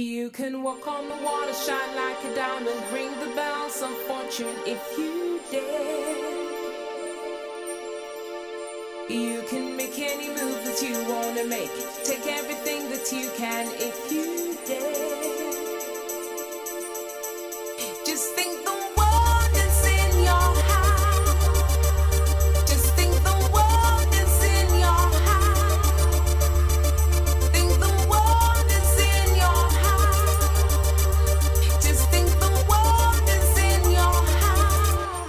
You can walk on the water, shine like a diamond, ring the bells of fortune if you dare. You can make any move that you wanna make, take everything that you can if you dare. Just think the world is in your hand. Just think the world is in your hand. Think the world is in your hand. Just think the world is in your hand.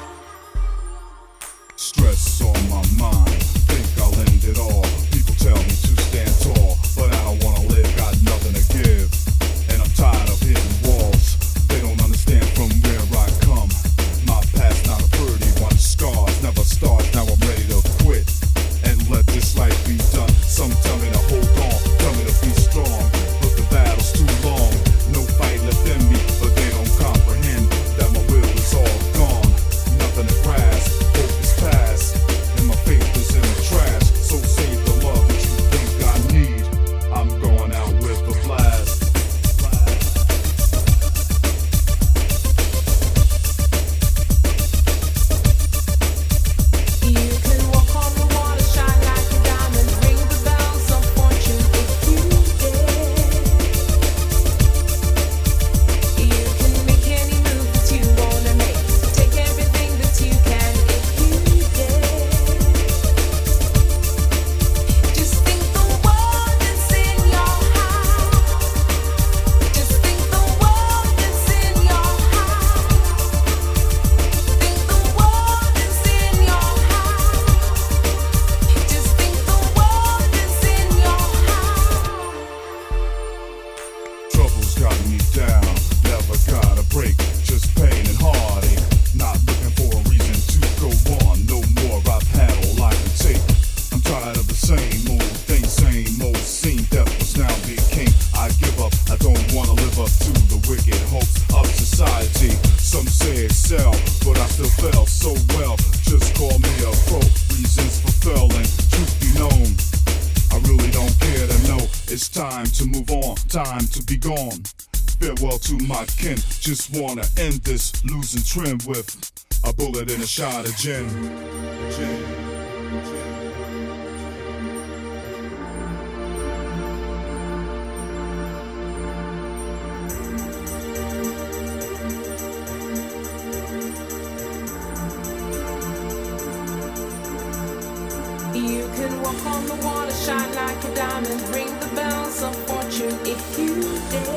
Stress on my mind, think I'll end it all. People tell me to stand tall, but I don't wanna live, got nothing to give. And I'm tired of hitting walls. They don't understand from where I come. My past not a pretty one, scars never start. Now I'm ready to quit and let this life be done. Some tell me to hold on, tell me to be strong, but the battle's too long. No fight left in me, but they don't comprehend that my will is all gone. Nothing to grasp, hope is past, and my faith is in the trash. So save the love that you think I need. I'm going out with a blast. You can walk on the water, shine like a diamond, ring the bells of fortune if you dare. You can make any move that you wanna make, take everything that you can if you dare. Just think the world is in your hand. Just think the world is in your hand. Think the world is in your hand. Just think the world is in your hand. Trouble's got me down, never got a break, just pain and heartache. Not looking for a reason to go on, no more, I've had all I can take. I'm tired of the same old thing, same old scene, death was now became. I give up, I don't wanna live up to the wicked hopes of society. Some say excel, but I still fell so well, just call me a pro. Reasons for failing, truth be known, I really don't care to know. It's time to move on, time to be gone. Farewell to my kin, just wanna end this losing trend with a bullet and a shot of gin. You can walk on the water, shine like a diamond, ring the bells of fortune if you dare.